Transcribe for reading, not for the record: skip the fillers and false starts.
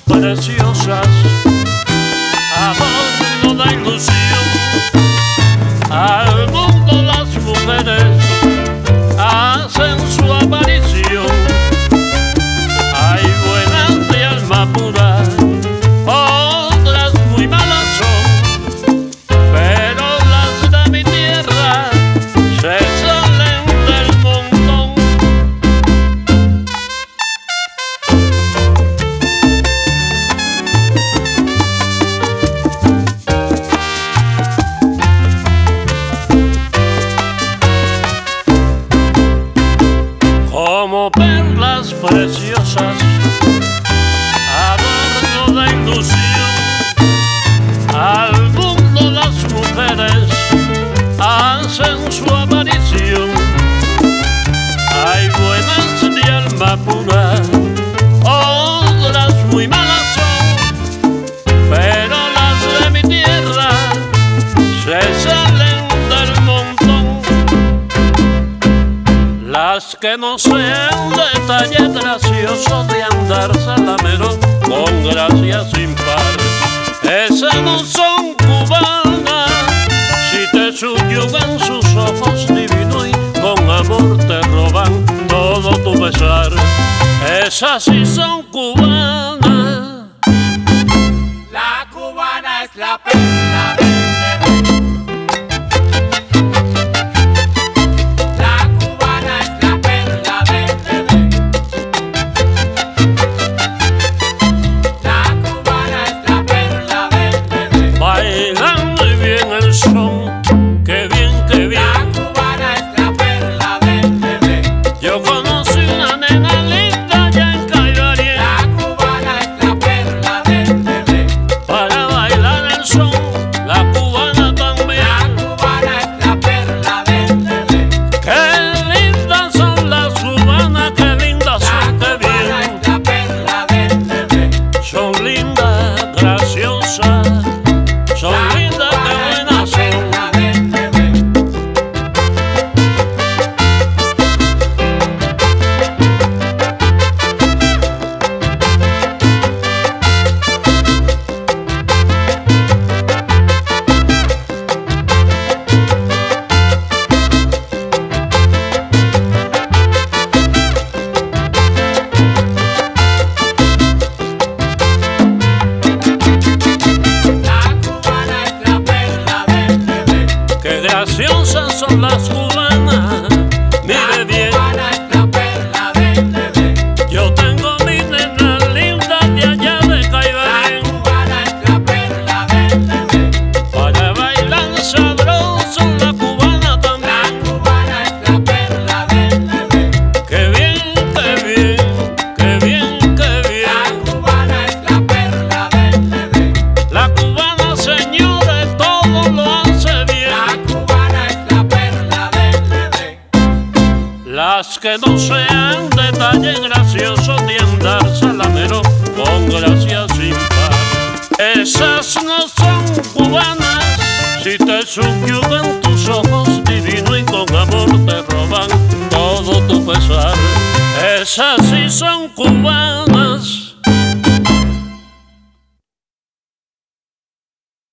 preciosas, adorno de ilusión. Al mundo las mujeres hacen su aparición. Hay buenas de alma pura, otras muy malas son, pero las de mi tierra se salen del montón. Como perlas preciosas, adorno de ilusión. Al mundo las mujeres hacen su aparición. Hay buenas de alma pura, otras muy malas son, pero las de mi tierra se salen del montón. Las que no sean detalle gracioso de andar salamero con gracia sin par, esas no son cubanas. Si te subyugan sus ojos divinos y con amor te roban todo tu pesar, esas sí son cubanas. La cubana es la perla del bebé. La cubana es la perla del bebé. La cubana es la perla del bebé. Bailan muy bien el son, qué bien, qué bien. La cubana es la perla del bebé. Yo conocí una nena linda allá en Caibarien. La cubana es la perla del bebé. Para bailar el son, la cubana también. La cubana es la perla del bebé. Qué lindas son las cubanas, qué lindas La son, qué cubana bien. es la perla del bebé. Son lindas, graciosas, son La lindas, qué cubana es buenas la son. perla del bebé. La cubana es la perla del bebé. Qué graciosas son las cubanas, mire bien. La cubana es la perla del bebé. Yo tengo mi nena linda de allá de La Caibarien. cubana es la perla del bebé. Para bailar sabroso, la cubana La también. cubana es la perla del bebé. Qué bien, qué bien, qué bien, qué La bien. cubana es la perla del bebé. La cubana, señores, todo lo hace La bien. cubana es la perla del bebé. Las que no sean detalle gracioso de andar salamero con gracia sin par, esas no son cubanas. Si te subyugan tus ojos divinos y con amor te roban todo tu pesar, esas sí son cubanas.